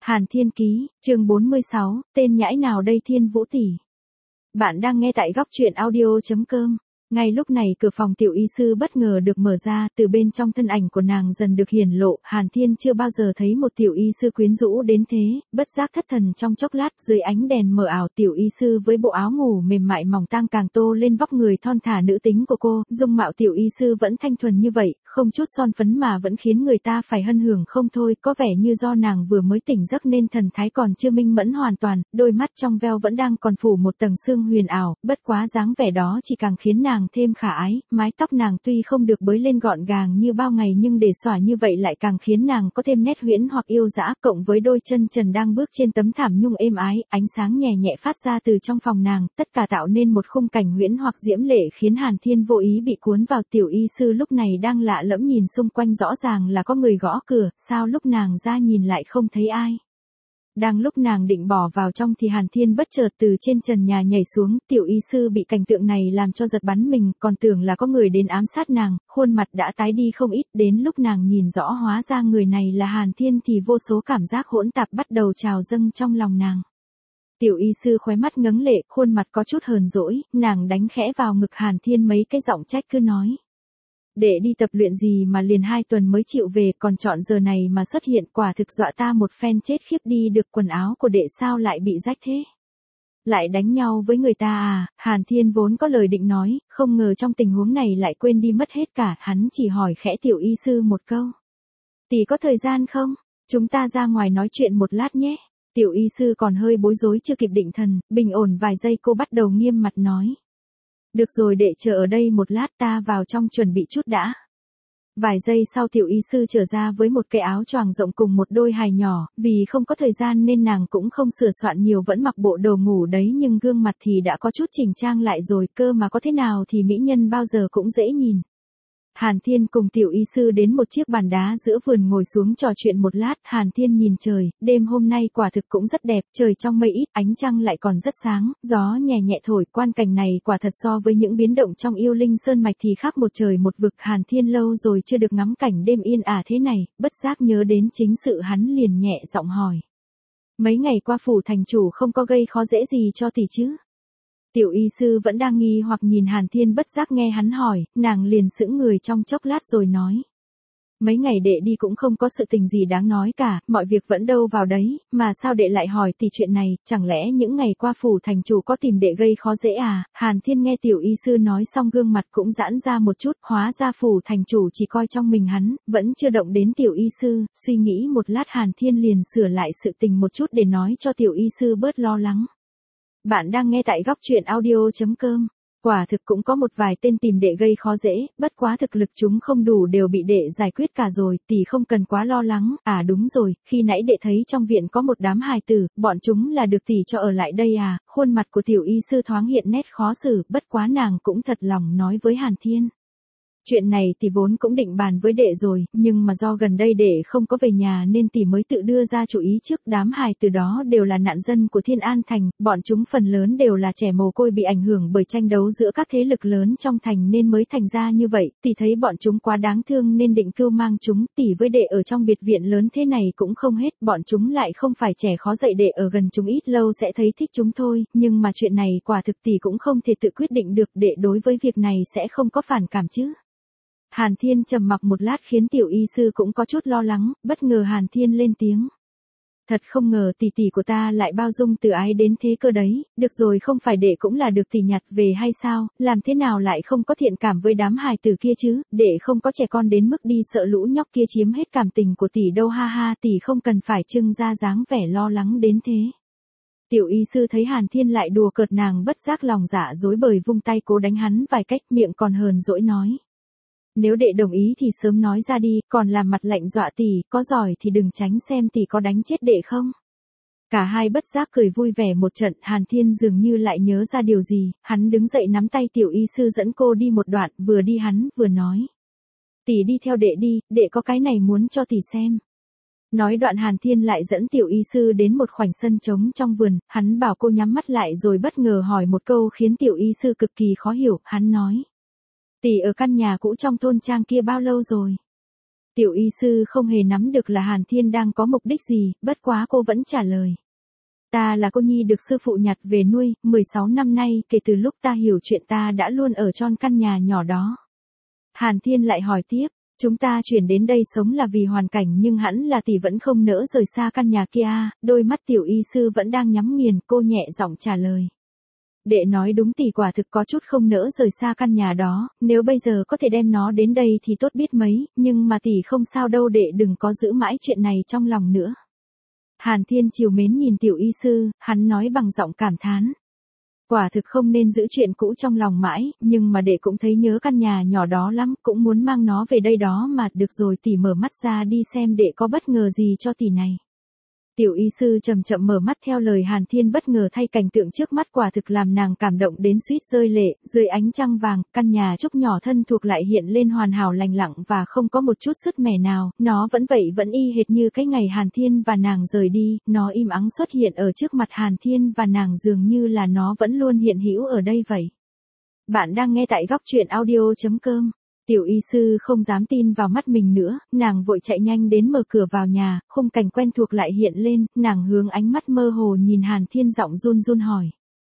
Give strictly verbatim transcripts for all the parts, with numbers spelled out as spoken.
Hàn Thiên Ký, chương bốn mươi sáu, tên nhãi nào đây Thiên Vũ tỷ. Bạn đang nghe tại góc truyện audio chấm com. Ngay lúc này cửa phòng tiểu y sư bất ngờ được mở ra, từ bên trong thân ảnh của nàng dần được hiển lộ. Hàn Thiên chưa bao giờ thấy một tiểu y sư quyến rũ đến thế, bất giác thất thần trong chốc lát. Dưới ánh đèn mờ ảo, tiểu y sư với bộ áo ngủ mềm mại mỏng tang càng tô lên vóc người thon thả nữ tính của cô. Dung mạo tiểu y sư vẫn thanh thuần như vậy, không chút son phấn mà vẫn khiến người ta phải hân hưởng không thôi. Có vẻ như do nàng vừa mới tỉnh giấc nên thần thái còn chưa minh mẫn hoàn toàn, đôi mắt trong veo vẫn đang còn phủ một tầng sương huyền ảo. Bất quá dáng vẻ đó chỉ càng khiến nàng thêm khả ái. Mái tóc nàng tuy không được bới lên gọn gàng như bao ngày nhưng để xõa như vậy lại càng khiến nàng có thêm nét huyễn hoặc yêu dã. Cộng với đôi chân trần đang bước trên tấm thảm nhung êm ái, ánh sáng nhẹ nhẹ phát ra từ trong phòng nàng, tất cả tạo nên một khung cảnh huyễn hoặc diễm lệ khiến Hàn Thiên vô ý bị cuốn vào. Tiểu y sư lúc này đang lạ lẫm nhìn xung quanh, rõ ràng là có người gõ cửa, sao lúc nàng ra nhìn lại không thấy ai. Đang lúc nàng định bỏ vào trong thì Hàn Thiên bất chợt từ trên trần nhà nhảy xuống. Tiểu y sư bị cảnh tượng này làm cho giật bắn mình, còn tưởng là có người đến ám sát nàng, khuôn mặt đã tái đi không ít. Đến lúc nàng nhìn rõ hóa ra người này là Hàn Thiên thì vô số cảm giác hỗn tạp bắt đầu trào dâng trong lòng nàng. Tiểu y sư khóe mắt ngấn lệ, khuôn mặt có chút hờn dỗi, nàng đánh khẽ vào ngực Hàn Thiên mấy cái giọng trách cứ nói: đệ đi tập luyện gì mà liền hai tuần mới chịu về, còn chọn giờ này mà xuất hiện, quả thực dọa ta một phen chết khiếp đi được. Quần áo của đệ sao lại bị rách thế? Lại đánh nhau với người ta à? Hàn Thiên vốn có lời định nói, không ngờ trong tình huống này lại quên đi mất hết cả. Hắn chỉ hỏi khẽ tiểu y sư một câu: tỷ có thời gian không? Chúng ta ra ngoài nói chuyện một lát nhé. Tiểu y sư còn hơi bối rối chưa kịp định thần, bình ổn vài giây cô bắt đầu nghiêm mặt nói: được rồi, đệ chờ ở đây một lát, ta vào trong chuẩn bị chút đã. Vài giây sau tiểu y sư trở ra với một cái áo choàng rộng cùng một đôi hài nhỏ, vì không có thời gian nên nàng cũng không sửa soạn nhiều, vẫn mặc bộ đồ ngủ đấy nhưng gương mặt thì đã có chút chỉnh trang lại rồi, cơ mà có thế nào thì mỹ nhân bao giờ cũng dễ nhìn. Hàn Thiên cùng tiểu y sư đến một chiếc bàn đá giữa vườn ngồi xuống trò chuyện một lát. Hàn Thiên nhìn trời, đêm hôm nay quả thực cũng rất đẹp, trời trong mây ít, ánh trăng lại còn rất sáng, gió nhẹ nhẹ thổi, quan cảnh này quả thật so với những biến động trong Yêu Linh Sơn mạch thì khác một trời một vực. Hàn Thiên lâu rồi chưa được ngắm cảnh đêm yên ả thế này, bất giác nhớ đến chính sự, hắn liền nhẹ giọng hỏi: mấy ngày qua phủ thành chủ không có gây khó dễ gì cho tỷ chứ? Tiểu y sư vẫn đang nghi hoặc nhìn Hàn Thiên, bất giác nghe hắn hỏi, nàng liền sững người trong chốc lát rồi nói: mấy ngày đệ đi cũng không có sự tình gì đáng nói cả, mọi việc vẫn đâu vào đấy, mà sao đệ lại hỏi tỷ chuyện này, chẳng lẽ những ngày qua phủ thành chủ có tìm đệ gây khó dễ à? Hàn Thiên nghe tiểu y sư nói xong gương mặt cũng giãn ra một chút, hóa ra phủ thành chủ chỉ coi trong mình hắn, vẫn chưa động đến tiểu y sư. Suy nghĩ một lát Hàn Thiên liền sửa lại sự tình một chút để nói cho tiểu y sư bớt lo lắng. Bạn đang nghe tại góc truyện audio chấm com. Quả thực cũng có một vài tên tìm đệ gây khó dễ, bất quá thực lực chúng không đủ đều bị đệ giải quyết cả rồi, tỷ không cần quá lo lắng. À đúng rồi, khi nãy đệ thấy trong viện có một đám hài tử, bọn chúng là được tỷ cho ở lại đây à? Khuôn mặt của tiểu y sư thoáng hiện nét khó xử, bất quá nàng cũng thật lòng nói với Hàn Thiên: chuyện này tỷ vốn cũng định bàn với đệ rồi, nhưng mà do gần đây đệ không có về nhà nên tỷ mới tự đưa ra chủ ý trước. Đám hài từ đó đều là nạn dân của Thiên An Thành, bọn chúng phần lớn đều là trẻ mồ côi bị ảnh hưởng bởi tranh đấu giữa các thế lực lớn trong thành nên mới thành ra như vậy. Tỷ thấy bọn chúng quá đáng thương nên định cưu mang chúng. Tỷ với đệ ở trong biệt viện lớn thế này cũng không hết, bọn chúng lại không phải trẻ khó dạy, đệ ở gần chúng ít lâu sẽ thấy thích chúng thôi. Nhưng mà chuyện này quả thực tỷ cũng không thể tự quyết định được, đệ đối với việc này sẽ không có phản cảm chứ? Hàn Thiên trầm mặc một lát khiến tiểu y sư cũng có chút lo lắng, bất ngờ Hàn Thiên lên tiếng: thật không ngờ tỷ tỷ của ta lại bao dung từ ái đến thế cơ đấy. Được rồi, không phải đệ cũng là được tỷ nhặt về hay sao, làm thế nào lại không có thiện cảm với đám hài tử kia chứ? Đệ không có trẻ con đến mức đi sợ lũ nhóc kia chiếm hết cảm tình của tỷ đâu, ha ha, tỷ không cần phải trưng ra dáng vẻ lo lắng đến thế. Tiểu y sư thấy Hàn Thiên lại đùa cợt nàng, bất giác lòng dạ dối bời, vung tay cố đánh hắn vài cách, miệng còn hờn dỗi nói: nếu đệ đồng ý thì sớm nói ra đi, còn làm mặt lạnh dọa tỷ, có giỏi thì đừng tránh xem tỷ có đánh chết đệ không. Cả hai bất giác cười vui vẻ một trận. Hàn Thiên dường như lại nhớ ra điều gì, hắn đứng dậy nắm tay tiểu y sư dẫn cô đi một đoạn, vừa đi hắn vừa nói: tỷ đi theo đệ đi, đệ có cái này muốn cho tỷ xem. Nói đoạn Hàn Thiên lại dẫn tiểu y sư đến một khoảnh sân trống trong vườn, hắn bảo cô nhắm mắt lại rồi bất ngờ hỏi một câu khiến tiểu y sư cực kỳ khó hiểu. Hắn nói: tỷ ở căn nhà cũ trong thôn trang kia bao lâu rồi? Tiểu y sư không hề nắm được là Hàn Thiên đang có mục đích gì, bất quá cô vẫn trả lời. Ta là cô nhi được sư phụ nhặt về nuôi, mười sáu năm nay kể từ lúc ta hiểu chuyện ta đã luôn ở trong căn nhà nhỏ đó. Hàn Thiên lại hỏi tiếp, chúng ta chuyển đến đây sống là vì hoàn cảnh nhưng hẳn là tỷ vẫn không nỡ rời xa căn nhà kia. Đôi mắt tiểu y sư vẫn đang nhắm nghiền, cô nhẹ giọng trả lời. Đệ nói đúng, tỷ quả thực có chút không nỡ rời xa căn nhà đó, nếu bây giờ có thể đem nó đến đây thì tốt biết mấy, nhưng mà tỷ không sao đâu, đệ đừng có giữ mãi chuyện này trong lòng nữa. Hàn Thiên trìu mến nhìn tiểu y sư, hắn nói bằng giọng cảm thán. Quả thực không nên giữ chuyện cũ trong lòng mãi, nhưng mà đệ cũng thấy nhớ căn nhà nhỏ đó lắm, cũng muốn mang nó về đây đó mà. Được rồi, tỷ mở mắt ra đi xem đệ có bất ngờ gì cho tỷ này. Tiểu y sư chậm chậm mở mắt theo lời Hàn Thiên, bất ngờ thay cảnh tượng trước mắt quả thực làm nàng cảm động đến suýt rơi lệ. Dưới ánh trăng vàng, căn nhà trúc nhỏ thân thuộc lại hiện lên hoàn hảo lành lặng và không có một chút sứt mẻ nào, nó vẫn vậy, vẫn y hệt như cái ngày Hàn Thiên và nàng rời đi, nó im ắng xuất hiện ở trước mặt Hàn Thiên và nàng dường như là nó vẫn luôn hiện hữu ở đây vậy. Bạn đang nghe tại góc truyện audio chấm com. Tiểu y sư không dám tin vào mắt mình nữa, nàng vội chạy nhanh đến mở cửa vào nhà, khung cảnh quen thuộc lại hiện lên, nàng hướng ánh mắt mơ hồ nhìn Hàn Thiên, giọng run run hỏi.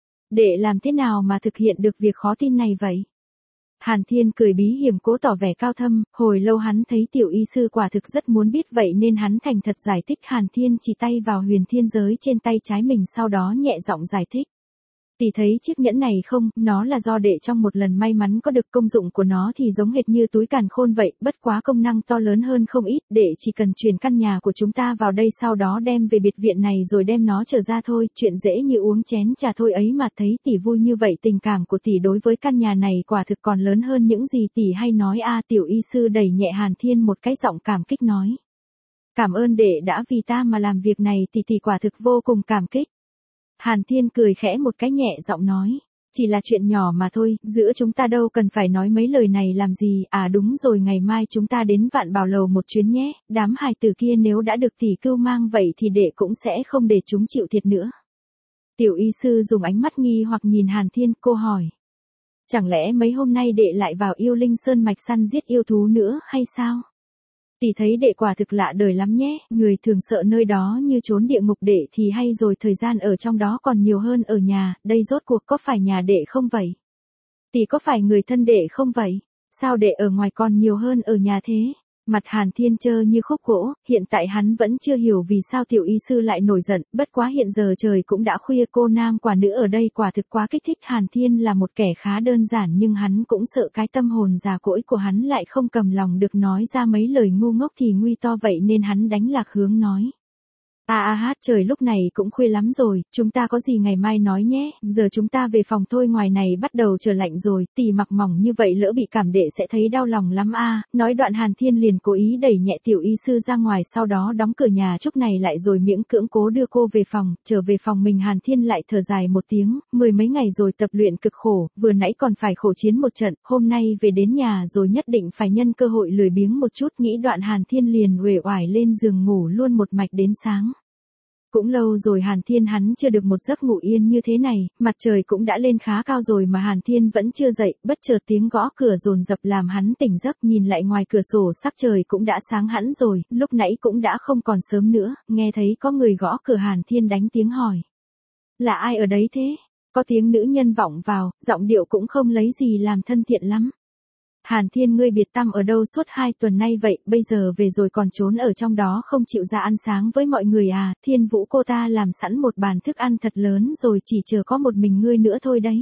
Đệ làm thế nào mà thực hiện được việc khó tin này vậy? Hàn Thiên cười bí hiểm cố tỏ vẻ cao thâm, hồi lâu hắn thấy tiểu y sư quả thực rất muốn biết vậy nên hắn thành thật giải thích. Hàn Thiên chỉ tay vào huyền thiên giới trên tay trái mình, sau đó nhẹ giọng giải thích. Tỷ thấy chiếc nhẫn này không, nó là do đệ trong một lần may mắn có được, công dụng của nó thì giống hệt như túi càn khôn vậy, bất quá công năng to lớn hơn không ít, đệ chỉ cần chuyển căn nhà của chúng ta vào đây sau đó đem về biệt viện này rồi đem nó trở ra thôi, chuyện dễ như uống chén trà thôi ấy mà. Thấy tỷ vui như vậy, tình cảm của tỷ đối với căn nhà này quả thực còn lớn hơn những gì tỷ hay nói a. Tiểu y sư đẩy nhẹ Hàn Thiên một cái, giọng cảm kích nói. Cảm ơn đệ đã vì ta mà làm việc này, tỷ tỷ quả thực vô cùng cảm kích. Hàn Thiên cười khẽ một cái, nhẹ giọng nói, chỉ là chuyện nhỏ mà thôi, giữa chúng ta đâu cần phải nói mấy lời này làm gì. À đúng rồi, ngày mai chúng ta đến Vạn Bảo Lầu một chuyến nhé, đám hài tử kia nếu đã được tỷ cưu mang vậy thì đệ cũng sẽ không để chúng chịu thiệt nữa. Tiểu y sư dùng ánh mắt nghi hoặc nhìn Hàn Thiên, cô hỏi. Chẳng lẽ mấy hôm nay đệ lại vào Yêu Linh Sơn mạch săn giết yêu thú nữa hay sao? Tỷ thấy đệ quả thực lạ đời lắm nhé, người thường sợ nơi đó như trốn địa ngục, đệ thì hay rồi, thời gian ở trong đó còn nhiều hơn ở nhà, đây rốt cuộc có phải nhà đệ không vậy? Tỷ có phải người thân đệ không vậy? Sao đệ ở ngoài còn nhiều hơn ở nhà thế? Mặt Hàn Thiên trơ như khúc gỗ, hiện tại hắn vẫn chưa hiểu vì sao tiểu y sư lại nổi giận, bất quá hiện giờ trời cũng đã khuya, cô nam quả nữ ở đây quả thực quá kích thích. Hàn Thiên là một kẻ khá đơn giản nhưng hắn cũng sợ cái tâm hồn già cỗi của hắn lại không cầm lòng được nói ra mấy lời ngu ngốc thì nguy to vậy nên hắn đánh lạc hướng nói. À à hát, trời lúc này cũng khuya lắm rồi, chúng ta có gì ngày mai nói nhé, giờ chúng ta về phòng thôi, ngoài này bắt đầu trở lạnh rồi, tỷ mặc mỏng như vậy lỡ bị cảm đệ sẽ thấy đau lòng lắm a. À. Nói đoạn Hàn Thiên liền cố ý đẩy nhẹ tiểu y sư ra ngoài, sau đó đóng cửa nhà trúc này lại rồi miễn cưỡng cố đưa cô về phòng. Trở về phòng mình Hàn Thiên lại thở dài một tiếng, mười mấy ngày rồi tập luyện cực khổ, vừa nãy còn phải khổ chiến một trận, hôm nay về đến nhà rồi nhất định phải nhân cơ hội lười biếng một chút, nghĩ đoạn Hàn Thiên liền uể oải lên giường ngủ luôn một mạch đến sáng. Cũng lâu rồi Hàn Thiên hắn chưa được một giấc ngủ yên như thế này, mặt trời cũng đã lên khá cao rồi mà Hàn Thiên vẫn chưa dậy, bất chợt tiếng gõ cửa dồn dập làm hắn tỉnh giấc, nhìn lại ngoài cửa sổ sắc trời cũng đã sáng hẳn rồi, lúc nãy cũng đã không còn sớm nữa, nghe thấy có người gõ cửa Hàn Thiên đánh tiếng hỏi. Là ai ở đấy thế? Có tiếng nữ nhân vọng vào, giọng điệu cũng không lấy gì làm thân thiện lắm. Hàn Thiên, ngươi biệt tăm ở đâu suốt hai tuần nay vậy, bây giờ về rồi còn trốn ở trong đó không chịu ra ăn sáng với mọi người à? Thiên Vũ cô ta làm sẵn một bàn thức ăn thật lớn rồi, chỉ chờ có một mình ngươi nữa thôi đấy.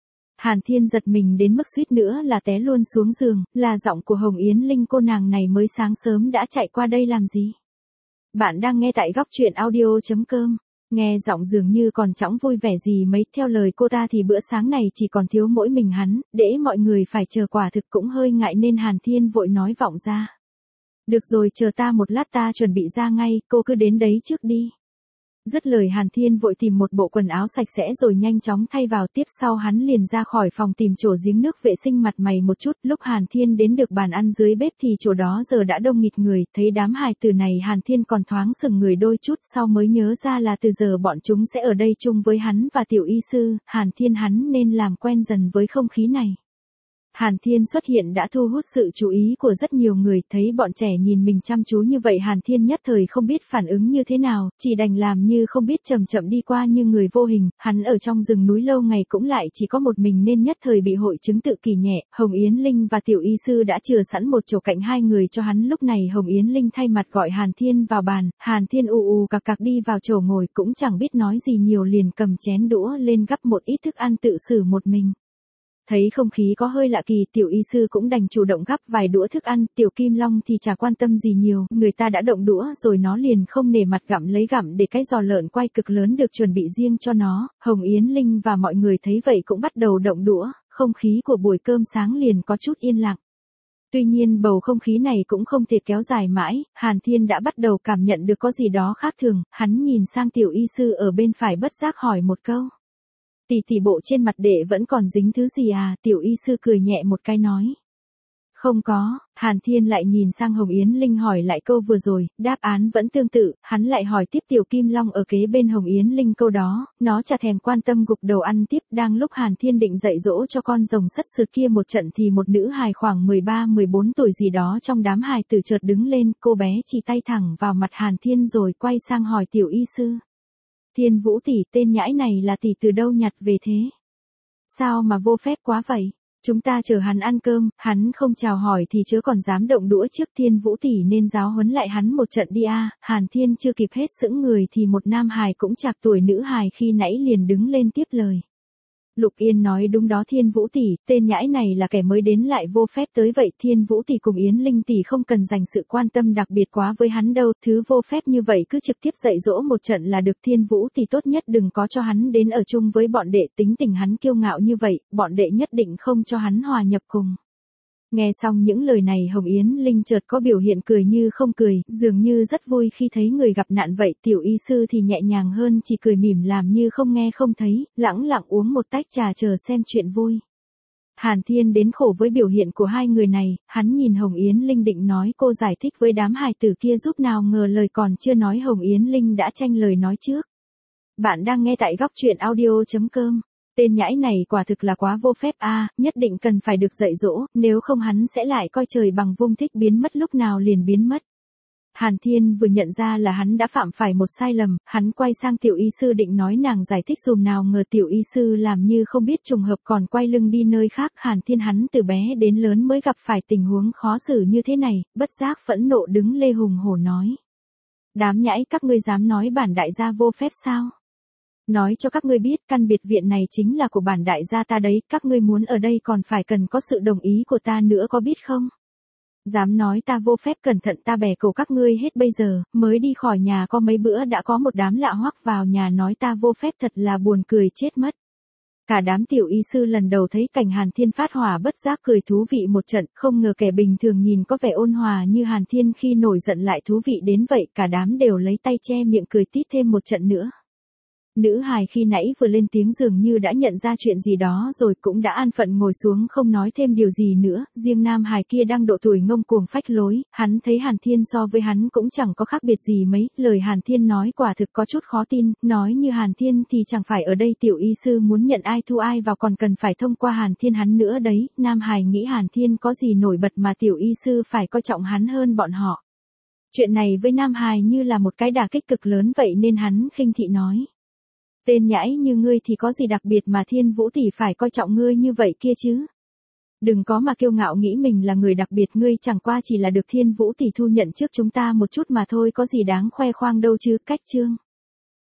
Hàn Thiên giật mình đến mức suýt nữa là té luôn xuống giường, là giọng của Hồng Yến Linh, cô nàng này mới sáng sớm đã chạy qua đây làm gì? Bạn đang nghe tại góc truyện audio chấm com. Nghe giọng dường như còn chẳng vui vẻ gì mấy, theo lời cô ta thì bữa sáng này chỉ còn thiếu mỗi mình hắn, để mọi người phải chờ quả thực cũng hơi ngại nên Hàn Thiên vội nói vọng ra. Được rồi, chờ ta một lát, ta chuẩn bị ra ngay, cô cứ đến đấy trước đi. Dứt lời Hàn Thiên vội tìm một bộ quần áo sạch sẽ rồi nhanh chóng thay vào, tiếp sau hắn liền ra khỏi phòng tìm chỗ giếng nước vệ sinh mặt mày một chút. Lúc Hàn Thiên đến được bàn ăn dưới bếp thì chỗ đó giờ đã đông nghịt người, thấy đám hài tử này Hàn Thiên còn thoáng sững người đôi chút, sau mới nhớ ra là từ giờ bọn chúng sẽ ở đây chung với hắn và tiểu y sư, Hàn Thiên hắn nên làm quen dần với không khí này. Hàn Thiên xuất hiện đã thu hút sự chú ý của rất nhiều người, thấy bọn trẻ nhìn mình chăm chú như vậy Hàn Thiên nhất thời không biết phản ứng như thế nào, chỉ đành làm như không biết chậm chậm đi qua như người vô hình, hắn ở trong rừng núi lâu ngày cũng lại chỉ có một mình nên nhất thời bị hội chứng tự kỷ nhẹ, Hồng Yến Linh và Tiểu Y Sư đã chừa sẵn một chỗ cạnh hai người cho hắn lúc này Hồng Yến Linh thay mặt gọi Hàn Thiên vào bàn, Hàn Thiên ù ù cặc cặc đi vào chỗ ngồi cũng chẳng biết nói gì nhiều liền cầm chén đũa lên gắp một ít thức ăn tự xử một mình. Thấy không khí có hơi lạ kỳ, Tiểu Y Sư cũng đành chủ động gắp vài đũa thức ăn, Tiểu Kim Long thì chả quan tâm gì nhiều, người ta đã động đũa rồi nó liền không nể mặt gặm lấy gặm để cái giò lợn quay cực lớn được chuẩn bị riêng cho nó, Hồng Yến Linh và mọi người thấy vậy cũng bắt đầu động đũa, không khí của buổi cơm sáng liền có chút yên lặng. Tuy nhiên bầu không khí này cũng không thể kéo dài mãi, Hàn Thiên đã bắt đầu cảm nhận được có gì đó khác thường, hắn nhìn sang Tiểu Y Sư ở bên phải bất giác hỏi một câu. Tỷ tỷ bộ trên mặt đệ vẫn còn dính thứ gì à, Tiểu Y Sư cười nhẹ một cái nói. Không có, Hàn Thiên lại nhìn sang Hồng Yến Linh hỏi lại câu vừa rồi, đáp án vẫn tương tự, hắn lại hỏi tiếp Tiểu Kim Long ở kế bên Hồng Yến Linh câu đó, nó chả thèm quan tâm gục đầu ăn tiếp, đang lúc Hàn Thiên định dạy dỗ cho con rồng sất sượt kia một trận thì một nữ hài khoảng mười ba mười bốn tuổi gì đó trong đám hài tử chợt đứng lên, cô bé chỉ tay thẳng vào mặt Hàn Thiên rồi quay sang hỏi Tiểu Y Sư. Thiên Vũ tỷ, tên nhãi này là tỷ từ đâu nhặt về thế? Sao mà vô phép quá vậy? Chúng ta chờ hắn ăn cơm, hắn không chào hỏi thì chớ còn dám động đũa trước, Thiên Vũ tỷ nên giáo huấn lại hắn một trận đi a. Hàn Thiên chưa kịp hết sững người thì một nam hài cũng chạc tuổi nữ hài khi nãy liền đứng lên tiếp lời. Lục Yên nói đúng đó Thiên Vũ tỷ, tên nhãi này là kẻ mới đến lại vô phép tới vậy, Thiên Vũ tỷ cùng Yến Linh tỷ không cần dành sự quan tâm đặc biệt quá với hắn đâu, thứ vô phép như vậy cứ trực tiếp dạy dỗ một trận là được, Thiên Vũ tỷ tốt nhất đừng có cho hắn đến ở chung với bọn đệ, tính tình hắn kiêu ngạo như vậy, bọn đệ nhất định không cho hắn hòa nhập cùng. Nghe xong những lời này Hồng Yến Linh chợt có biểu hiện cười như không cười, dường như rất vui khi thấy người gặp nạn vậy, Tiểu Y Sư thì nhẹ nhàng hơn chỉ cười mỉm làm như không nghe không thấy, lẳng lặng uống một tách trà chờ xem chuyện vui. Hàn Thiên đến khổ với biểu hiện của hai người này, hắn nhìn Hồng Yến Linh định nói cô giải thích với đám hài tử kia giúp nào ngờ lời còn chưa nói Hồng Yến Linh đã tranh lời nói trước. Bạn đang nghe tại góc truyện audio chấm com. Tên nhãi này quả thực là quá vô phép a, à, nhất định cần phải được dạy dỗ, nếu không hắn sẽ lại coi trời bằng vung thích biến mất lúc nào liền biến mất. Hàn Thiên vừa nhận ra là hắn đã phạm phải một sai lầm, hắn quay sang Tiểu Y Sư định nói nàng giải thích dùm nào ngờ Tiểu Y Sư làm như không biết trùng hợp còn quay lưng đi nơi khác. Hàn Thiên hắn từ bé đến lớn mới gặp phải tình huống khó xử như thế này, bất giác phẫn nộ đứng lê hùng hổ nói. Đám nhãi các ngươi dám nói bản đại gia vô phép sao? Nói cho các ngươi biết căn biệt viện này chính là của bản đại gia ta đấy, các ngươi muốn ở đây còn phải cần có sự đồng ý của ta nữa có biết không? Dám nói ta vô phép cẩn thận ta bẻ cổ các ngươi hết bây giờ, mới đi khỏi nhà có mấy bữa đã có một đám lạ hoắc vào nhà nói ta vô phép thật là buồn cười chết mất. Cả đám Tiểu Y Sư lần đầu thấy cảnh Hàn Thiên phát hỏa bất giác cười thú vị một trận, không ngờ kẻ bình thường nhìn có vẻ ôn hòa như Hàn Thiên khi nổi giận lại thú vị đến vậy, cả đám đều lấy tay che miệng cười tít thêm một trận nữa. Nữ hài khi nãy vừa lên tiếng dường như đã nhận ra chuyện gì đó rồi cũng đã an phận ngồi xuống không nói thêm điều gì nữa, riêng nam hài kia đang độ tuổi ngông cuồng phách lối, hắn thấy Hàn Thiên so với hắn cũng chẳng có khác biệt gì mấy, lời Hàn Thiên nói quả thực có chút khó tin, nói như Hàn Thiên thì chẳng phải ở đây Tiểu Y Sư muốn nhận ai thu ai vào còn cần phải thông qua Hàn Thiên hắn nữa đấy, nam hài nghĩ Hàn Thiên có gì nổi bật mà Tiểu Y Sư phải coi trọng hắn hơn bọn họ. Chuyện này với nam hài như là một cái đả kích cực lớn vậy nên hắn khinh thị nói. Tên nhãi như ngươi thì có gì đặc biệt mà Thiên Vũ tỷ phải coi trọng ngươi như vậy kia chứ? Đừng có mà kiêu ngạo nghĩ mình là người đặc biệt, ngươi chẳng qua chỉ là được Thiên Vũ tỷ thu nhận trước chúng ta một chút mà thôi, có gì đáng khoe khoang đâu chứ, cách chương.